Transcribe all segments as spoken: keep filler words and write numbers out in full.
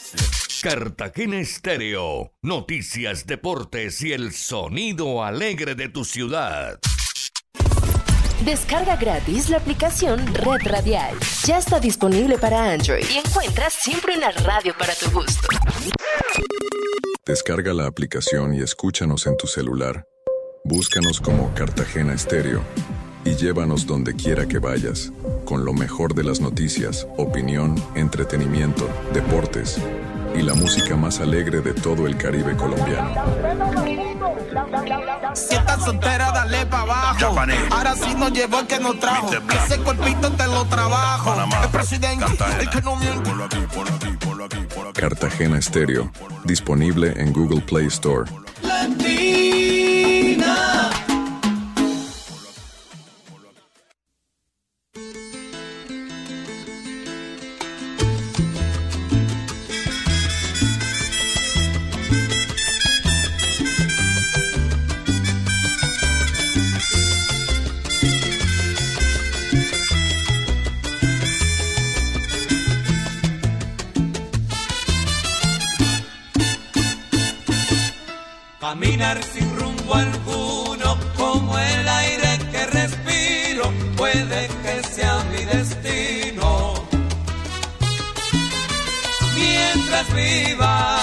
Cartagena Estéreo, noticias, deportes y el sonido alegre de tu ciudad. Descarga gratis la aplicación Red Radial. Ya está disponible para Android y encuentras siempre una radio para tu gusto. Descarga la aplicación y escúchanos en tu celular. Búscanos como Cartagena Estéreo y llévanos donde quiera que vayas, con lo mejor de las noticias, opinión, entretenimiento, deportes y la música más alegre de todo el Caribe colombiano. Si estás soltera, dale pa' abajo. Japané. Ahora sí nos llevó el que nos trajo. Ese cuerpito te lo trabajo. Panamá. El presidente, Cartagena. El que no miente. Por aquí, por aquí, por aquí, por aquí. Cartagena Estéreo, disponible en Google Play Store. Latina. Caminar sin rumbo alguno, como el aire que respiro, puede que sea mi destino. Mientras viva,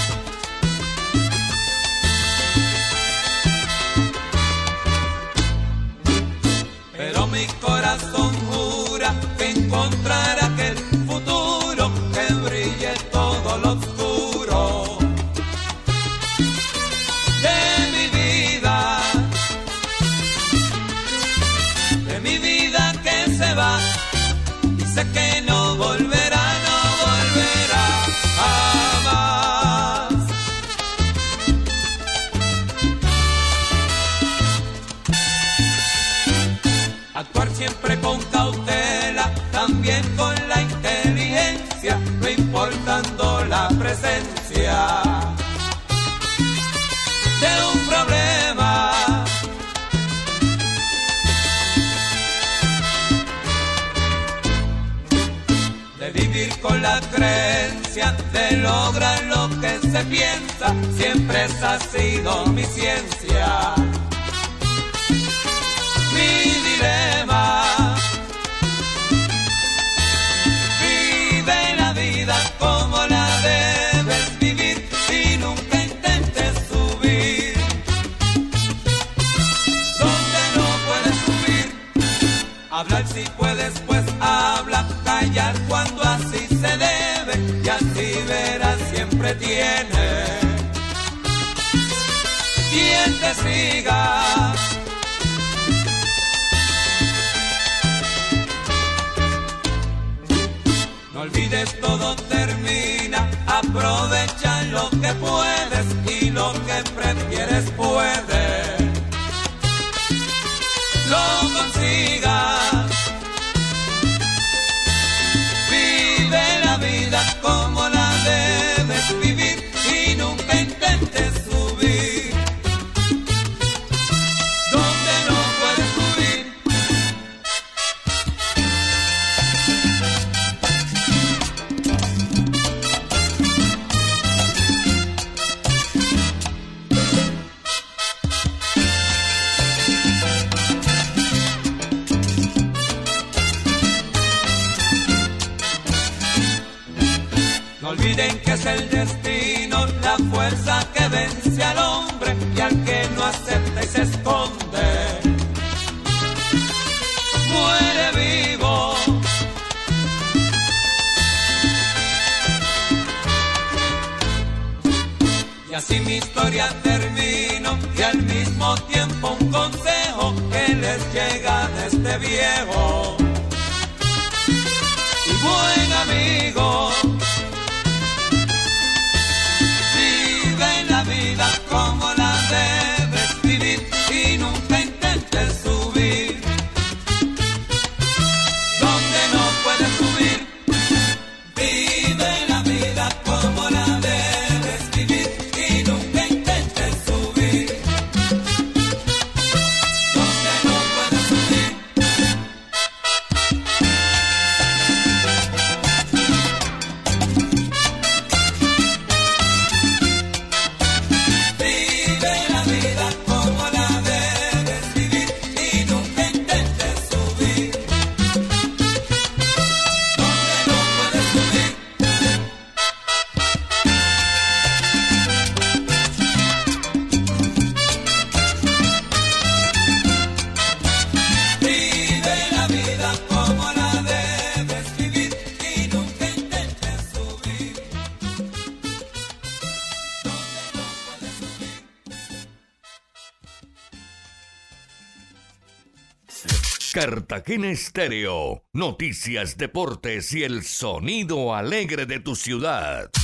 pero mi corazón jura que encontrará aquel futuro que brille todo lo oscuro. Y sé que no volverá, no volverá jamás. Actuar siempre con cautela, también con la inteligencia, no importando la presencia de un problema. Vivir con la creencia de lograr lo que se piensa, siempre esa ha sido mi ciencia. Mi dilema, vive la vida como la debes vivir y nunca intentes subir donde no puedes subir. Hablar si puedes, pues habla. Callar cuando así se debe y así verás siempre tiene quien te siga. No olvides, todo termina, aprovecha lo que puedes y lo que prefieres puedes. Lo consigas. La vida como la debes vivir y nunca intentes subir donde no puedes subir. No olviden que es el destino, la fuerza que vence al hombre y al que no acepta y se esconde, muere vivo. Y así mi historia termino y al mismo tiempo un consejo que les llega de este viejo y buen amigo. La vida como la debes vivir y nunca intentes subir donde no puedes subir. Vive la vida como la debes vivir y nunca intentes subir Cartagena Estéreo, noticias, deportes y el sonido alegre de tu ciudad.